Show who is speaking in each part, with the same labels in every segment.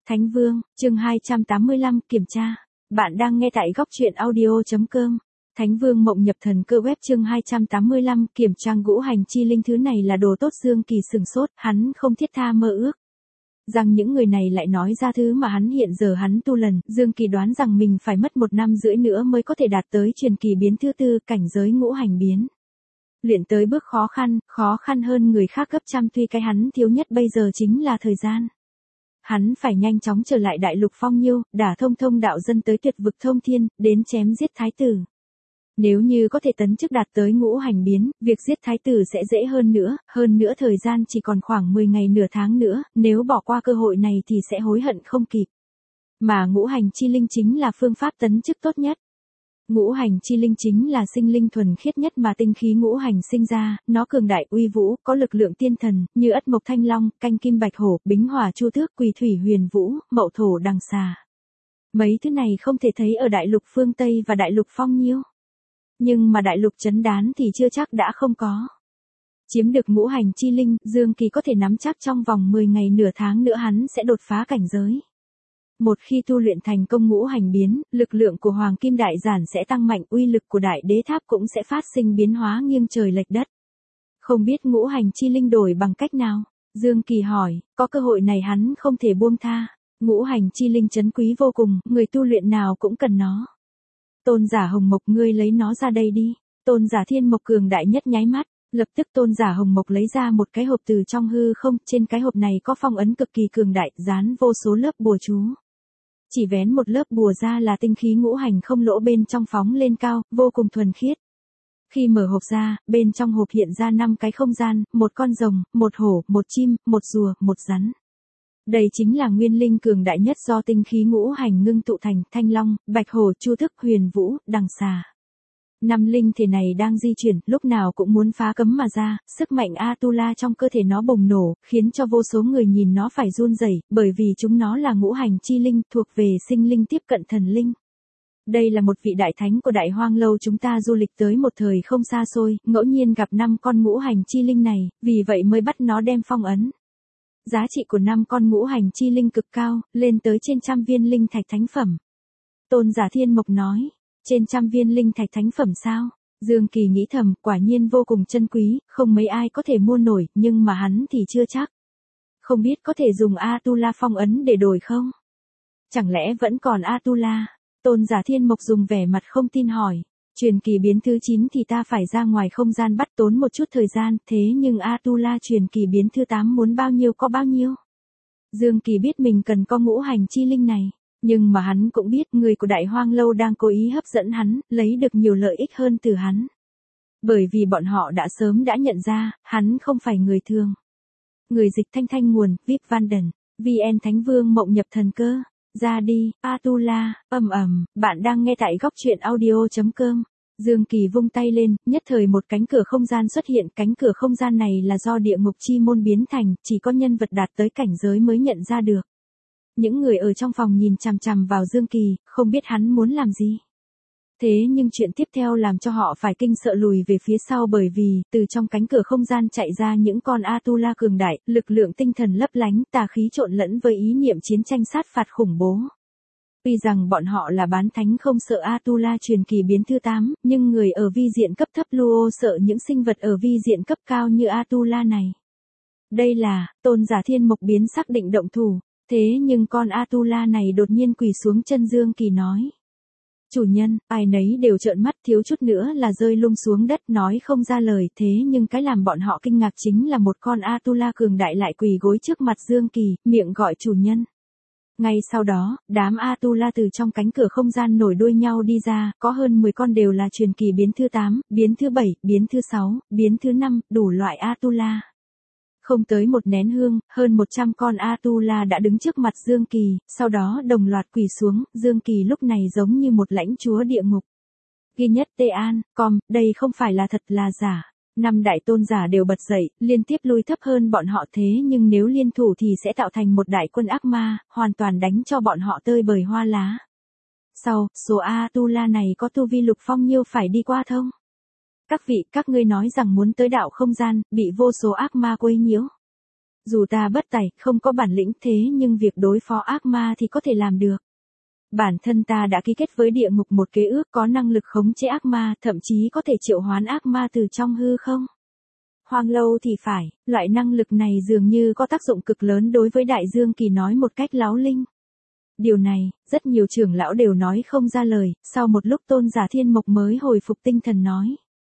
Speaker 1: Thánh Vương, chương 285, kiểm tra. Bạn đang nghe tại góc truyện audio.com. Thánh Vương Mộng Nhập Thần Cơ web chương 285, kiểm tra ngũ hành chi linh, thứ này là đồ tốt. Dương Kỳ sừng sốt, hắn không thiết tha mơ ước rằng những người này lại nói ra thứ mà hắn hiện giờ hắn tu lần. Dương Kỳ đoán rằng mình phải mất 1 năm rưỡi nữa mới có thể đạt tới truyền kỳ biến thứ 4, cảnh giới ngũ hành biến. Luyện tới bước khó khăn hơn người khác gấp trăm, tuy cái hắn thiếu nhất bây giờ chính là thời gian. Hắn phải nhanh chóng trở lại đại lục Phong Nhiêu, đả thông đạo dân tới tuyệt vực thông thiên, đến chém giết thái tử. Nếu như có thể tấn chức đạt tới ngũ hành biến, việc giết thái tử sẽ dễ hơn nữa thời gian chỉ còn khoảng 10 ngày nửa tháng nữa, nếu bỏ qua cơ hội này thì sẽ hối hận không kịp. Mà ngũ hành chi linh chính là phương pháp tấn chức tốt nhất. Ngũ hành chi linh chính là sinh linh thuần khiết nhất mà tinh khí ngũ hành sinh ra, nó cường đại uy vũ, có lực lượng tiên thần, như ất mộc thanh long, canh kim bạch hổ, bính hỏa chu tước, quỳ thủy huyền vũ, mậu thổ đằng xà. Mấy thứ này không thể thấy ở đại lục phương Tây và đại lục Phong Nhiêu. Nhưng mà đại lục Trấn Đán thì chưa chắc đã không có. Chiếm được ngũ hành chi linh, Dương Kỳ có thể nắm chắc trong vòng 10 ngày nửa tháng nữa hắn sẽ đột phá cảnh giới. Một khi tu luyện thành công ngũ hành biến, lực lượng của Hoàng Kim Đại Giản sẽ tăng mạnh, uy lực của Đại Đế Tháp cũng sẽ phát sinh biến hóa nghiêng trời lệch đất. Không biết ngũ hành chi linh đổi bằng cách nào? Dương Kỳ hỏi, có cơ hội này hắn không thể buông tha. Ngũ hành chi linh trấn quý vô cùng, người tu luyện nào cũng cần nó. Tôn giả Hồng Mộc, ngươi lấy nó ra đây đi. Tôn giả Thiên Mộc cường đại nhất nháy mắt. Lập tức Tôn giả Hồng Mộc lấy ra một cái hộp từ trong hư không, trên cái hộp này có phong ấn cực kỳ cường đại, dán vô số lớp bùa chú. Chỉ vén một lớp bùa ra là tinh khí ngũ hành không lỗ bên trong phóng lên cao, vô cùng thuần khiết. Khi mở hộp ra, bên trong hộp hiện ra 5 cái không gian, 1 con rồng, 1 hổ, 1 chim, 1 rùa, 1 rắn. Đây chính là nguyên linh cường đại nhất do tinh khí ngũ hành ngưng tụ thành, thanh long, bạch hổ, chu tước, huyền vũ, đằng xà. 5 linh thể này đang di chuyển, lúc nào cũng muốn phá cấm mà ra, sức mạnh Atula trong cơ thể nó bùng nổ, khiến cho vô số người nhìn nó phải run rẩy, bởi vì chúng nó là ngũ hành chi linh, thuộc về sinh linh tiếp cận thần linh. Đây là một vị đại thánh của Đại Hoang Lâu, chúng ta du lịch tới một thời không xa xôi, ngẫu nhiên gặp 5 con ngũ hành chi linh này, vì vậy mới bắt nó đem phong ấn. Giá trị của 5 con ngũ hành chi linh cực cao, lên tới trên 100 viên linh thạch thánh phẩm. Tôn giả Thiên Mộc nói. Trên 100 viên linh thạch thánh phẩm sao? Dương Kỳ nghĩ thầm, quả nhiên vô cùng chân quý, không mấy ai có thể mua nổi, nhưng mà hắn thì chưa chắc. Không biết có thể dùng Atula phong ấn để đổi không? Chẳng lẽ vẫn còn Atula? Tôn giả Thiên Mộc dùng vẻ mặt không tin hỏi. Truyền kỳ biến thứ 9 thì ta phải ra ngoài không gian bắt, tốn một chút thời gian, thế nhưng Atula truyền kỳ biến thứ 8 muốn bao nhiêu có bao nhiêu? Dương Kỳ biết mình cần có ngũ hành chi linh này. Nhưng mà hắn cũng biết người của Đại Hoang Lâu đang cố ý hấp dẫn hắn, lấy được nhiều lợi ích hơn từ hắn. Bởi vì bọn họ đã sớm nhận ra, hắn không phải người thường. Người dịch thanh nguồn, VIP Vanden, VN Thánh Vương Mộng Nhập Thần Cơ. Ra đi, Atula, bạn đang nghe tại góc truyện audio.com. Dương Kỳ vung tay lên, nhất thời một cánh cửa không gian xuất hiện, cánh cửa không gian này là do địa ngục chi môn biến thành, chỉ có nhân vật đạt tới cảnh giới mới nhận ra được. Những người ở trong phòng nhìn chằm chằm vào Dương Kỳ, không biết hắn muốn làm gì. Thế nhưng chuyện tiếp theo làm cho họ phải kinh sợ lùi về phía sau, bởi vì, từ trong cánh cửa không gian chạy ra những con Atula cường đại, lực lượng tinh thần lấp lánh, tà khí trộn lẫn với ý niệm chiến tranh sát phạt khủng bố. Tuy rằng bọn họ là bán thánh không sợ Atula truyền kỳ biến thứ 8, nhưng người ở vi diện cấp thấp Luo sợ những sinh vật ở vi diện cấp cao như Atula này. Đây là, Tôn giả Thiên Mộc biến xác định động thủ. Thế nhưng con Atula này đột nhiên quỳ xuống chân Dương Kỳ nói. Chủ nhân, ai nấy đều trợn mắt, thiếu chút nữa là rơi lung xuống đất, nói không ra lời. Thế nhưng cái làm bọn họ kinh ngạc chính là một con Atula cường đại lại quỳ gối trước mặt Dương Kỳ, miệng gọi chủ nhân. Ngay sau đó, đám Atula từ trong cánh cửa không gian nổi đuôi nhau đi ra, có hơn 10 con đều là truyền kỳ biến thứ 8, biến thứ 7, biến thứ 6, biến thứ 5, đủ loại Atula. Không tới một nén hương, hơn 100 con Atula đã đứng trước mặt Dương Kỳ, sau đó đồng loạt quỳ xuống, Dương Kỳ lúc này giống như một lãnh chúa địa ngục. Ghi nhất An.com, đây không phải là thật là giả. 5 đại tôn giả đều bật dậy, liên tiếp lui thấp hơn bọn họ, thế nhưng nếu liên thủ thì sẽ tạo thành một đại quân ác ma, hoàn toàn đánh cho bọn họ tơi bời hoa lá. Sau, số Atula này có tu vi lục phong nhiêu phải đi qua thông? Các vị, các ngươi nói rằng muốn tới đạo không gian, bị vô số ác ma quấy nhiễu. Dù ta bất tài, không có bản lĩnh thế nhưng việc đối phó ác ma thì có thể làm được. Bản thân ta đã ký kết với địa ngục một kế ước có năng lực khống chế ác ma, thậm chí có thể triệu hoán ác ma từ trong hư không. Hoang lâu thì phải, loại năng lực này dường như có tác dụng cực lớn đối với Đại Dương Kỳ nói một cách láo linh. Điều này, rất nhiều trưởng lão đều nói không ra lời, sau một lúc Tôn Giả Thiên Mộc mới hồi phục tinh thần nói.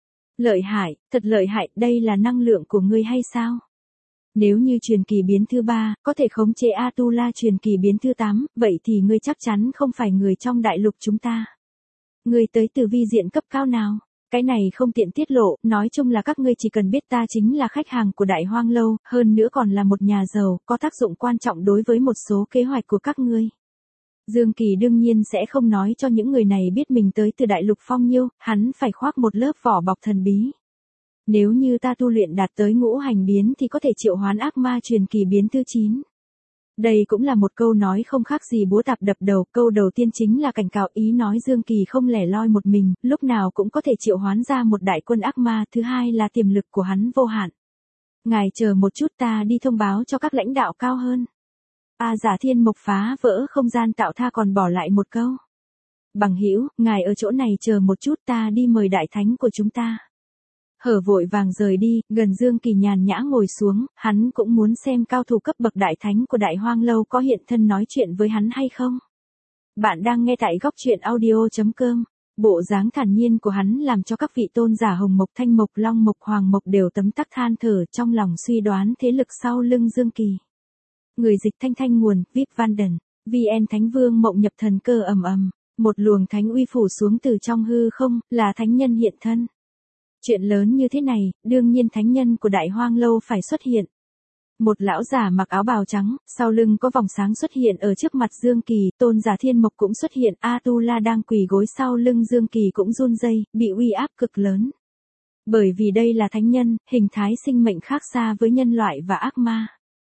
Speaker 1: Lợi hại, thật lợi hại, đây là năng lượng của ngươi hay sao? Nếu như truyền kỳ biến thứ 3, có thể khống chế Atula truyền kỳ biến thứ 8, vậy thì ngươi chắc chắn không phải người trong đại lục chúng ta. Ngươi tới từ vi diện cấp cao nào? Cái này không tiện tiết lộ, nói chung là các ngươi chỉ cần biết ta chính là khách hàng của Đại Hoang Lâu, hơn nữa còn là một nhà giàu, có tác dụng quan trọng đối với một số kế hoạch của các ngươi. Dương Kỳ đương nhiên sẽ không nói cho những người này biết mình tới từ đại lục Phong Nhiêu, hắn phải khoác một lớp vỏ bọc thần bí. Nếu như ta tu luyện đạt tới ngũ hành biến thì có thể triệu hoán ác ma truyền kỳ biến thứ 9. Đây cũng là một câu nói không khác gì búa tạp đập đầu, câu đầu tiên chính là cảnh cáo ý nói Dương Kỳ không lẻ loi một mình, lúc nào cũng có thể triệu hoán ra một đại quân ác ma, thứ hai là tiềm lực của hắn vô hạn. Ngài chờ một chút ta đi thông báo cho các lãnh đạo cao hơn. Giả Thiên Mộc phá vỡ không gian tạo tha còn bỏ lại một câu. Bằng hữu, ngài ở chỗ này chờ một chút ta đi mời đại thánh của chúng ta. Hở vội vàng rời đi, gần Dương Kỳ nhàn nhã ngồi xuống, hắn cũng muốn xem cao thủ cấp bậc đại thánh của Đại Hoang Lâu có hiện thân nói chuyện với hắn hay không. Bạn đang nghe tại góc truyện audio.com. Bộ dáng thản nhiên của hắn làm cho các vị tôn giả Hồng Mộc, Thanh Mộc, Long Mộc, Hoàng Mộc đều tấm tắc than thở trong lòng suy đoán thế lực sau lưng Dương Kỳ. Người dịch Thanh Thanh nguồn, Vip Vanden, VN Thánh Vương Mộng Nhập Thần Cơ ầm ầm, một luồng thánh uy phủ xuống từ trong hư không, là thánh nhân hiện thân. Chuyện lớn như thế này, đương nhiên thánh nhân của Đại Hoang Lâu phải xuất hiện. Một lão giả mặc áo bào trắng, sau lưng có vòng sáng xuất hiện ở trước mặt Dương Kỳ, Tôn Giả Thiên Mộc cũng xuất hiện, Atula đang quỳ gối sau lưng Dương Kỳ cũng run rẩy, bị uy áp cực lớn. Bởi vì đây là thánh nhân, hình thái sinh mệnh khác xa với nhân loại và ác ma.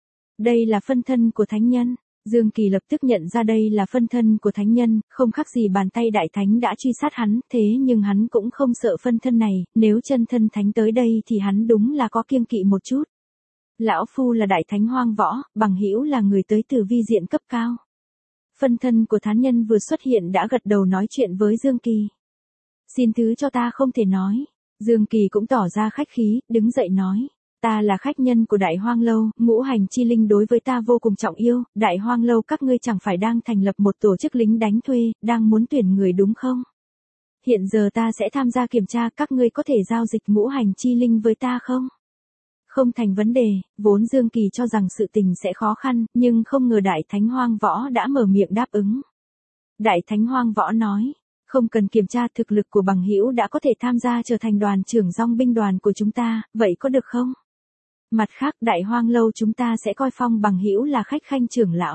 Speaker 1: Đây là phân thân của thánh nhân. Dương Kỳ lập tức nhận ra đây là phân thân của thánh nhân, không khác gì bàn tay đại thánh đã truy sát hắn, thế nhưng hắn cũng không sợ phân thân này, nếu chân thân thánh tới đây thì hắn đúng là có kiêng kỵ một chút. Lão Phu là đại thánh hoang võ, bằng hữu là người tới từ vi diện cấp cao. Phân thân của thánh nhân vừa xuất hiện đã gật đầu nói chuyện với Dương Kỳ. Xin thứ cho ta không thể nói. Dương Kỳ cũng tỏ ra khách khí, đứng dậy nói. Ta là khách nhân của Đại Hoang Lâu, ngũ hành chi linh đối với ta vô cùng trọng yêu, Đại Hoang Lâu các ngươi chẳng phải đang thành lập một tổ chức lính đánh thuê, đang muốn tuyển người đúng không? Hiện giờ ta sẽ tham gia kiểm tra, các ngươi có thể giao dịch ngũ hành chi linh với ta không? Không thành vấn đề, vốn Dương Kỳ cho rằng sự tình sẽ khó khăn, nhưng không ngờ Đại Thánh Hoang Võ đã mở miệng đáp ứng. Đại Thánh Hoang Võ nói. Không cần kiểm tra, thực lực của bằng hữu đã có thể tham gia trở thành đoàn trưởng dòng binh đoàn của chúng ta, vậy có được không? Mặt khác, Đại Hoang Lâu chúng ta sẽ coi Phong bằng hữu là khách khanh trưởng lão.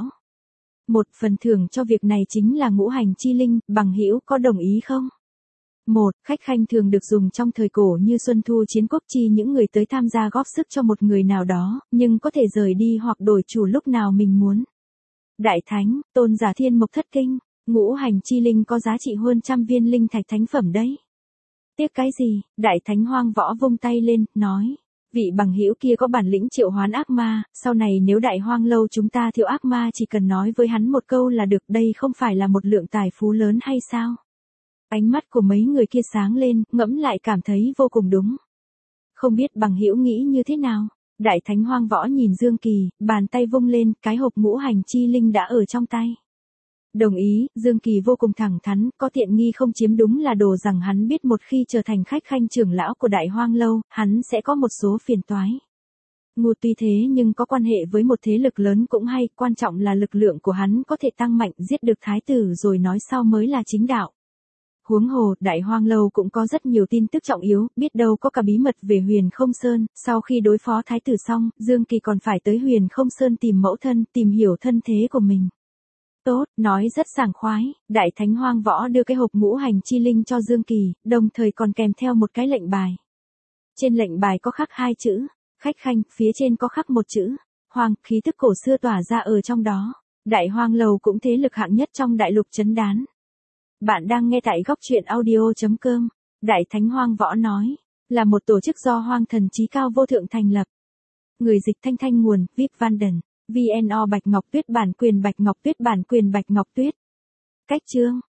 Speaker 1: Một phần thưởng cho việc này chính là ngũ hành chi linh, bằng hữu có đồng ý không? Một, khách khanh thường được dùng trong thời cổ như Xuân Thu Chiến Quốc chi những người tới tham gia góp sức cho một người nào đó, nhưng có thể rời đi hoặc đổi chủ lúc nào mình muốn. Đại Thánh, Tôn Giả Thiên Mộc thất kinh, ngũ hành chi linh có giá trị hơn 100 viên linh thạch thánh phẩm đấy. Tiếc cái gì? Đại Thánh Hoang Võ vung tay lên, nói. Vị bằng hữu kia có bản lĩnh triệu hoán ác ma, sau này nếu Đại Hoang Lâu chúng ta thiếu ác ma chỉ cần nói với hắn một câu là được, đây không phải là một lượng tài phú lớn hay sao? Ánh mắt của mấy người kia sáng lên, ngẫm lại cảm thấy vô cùng đúng. Không biết bằng hữu nghĩ như thế nào? Đại Thánh Hoang Võ nhìn Dương Kỳ, bàn tay vung lên, cái hộp ngũ hành chi linh đã ở trong tay. Đồng ý, Dương Kỳ vô cùng thẳng thắn, có tiện nghi không chiếm đúng là đồ rằng hắn biết một khi trở thành khách khanh trưởng lão của Đại Hoang Lâu, hắn sẽ có một số phiền toái. Ngu tuy thế nhưng có quan hệ với một thế lực lớn cũng hay, quan trọng là lực lượng của hắn có thể tăng mạnh, giết được thái tử rồi nói sau mới là chính đạo. Huống hồ, Đại Hoang Lâu cũng có rất nhiều tin tức trọng yếu, biết đâu có cả bí mật về Huyền Không Sơn, sau khi đối phó thái tử xong, Dương Kỳ còn phải tới Huyền Không Sơn tìm mẫu thân, tìm hiểu thân thế của mình. Tốt, nói rất sảng khoái, Đại Thánh Hoang Võ đưa cái hộp ngũ hành chi linh cho Dương Kỳ, đồng thời còn kèm theo một cái lệnh bài. Trên lệnh bài có khắc 2 chữ, khách khanh, phía trên có khắc một chữ, Hoang, khí tức cổ xưa tỏa ra ở trong đó. Đại Hoang Lầu cũng thế lực hạng nhất trong đại lục trấn đán. Bạn đang nghe tại góc truyện audio.com. Đại Thánh Hoang Võ nói, là một tổ chức do Hoang Thần Chí Cao Vô Thượng thành lập. Người dịch Thanh Thanh nguồn, Vip Vanden, VNO Bạch Ngọc Tuyết bản quyền Bạch Ngọc Tuyết bản quyền Bạch Ngọc Tuyết. Cách chương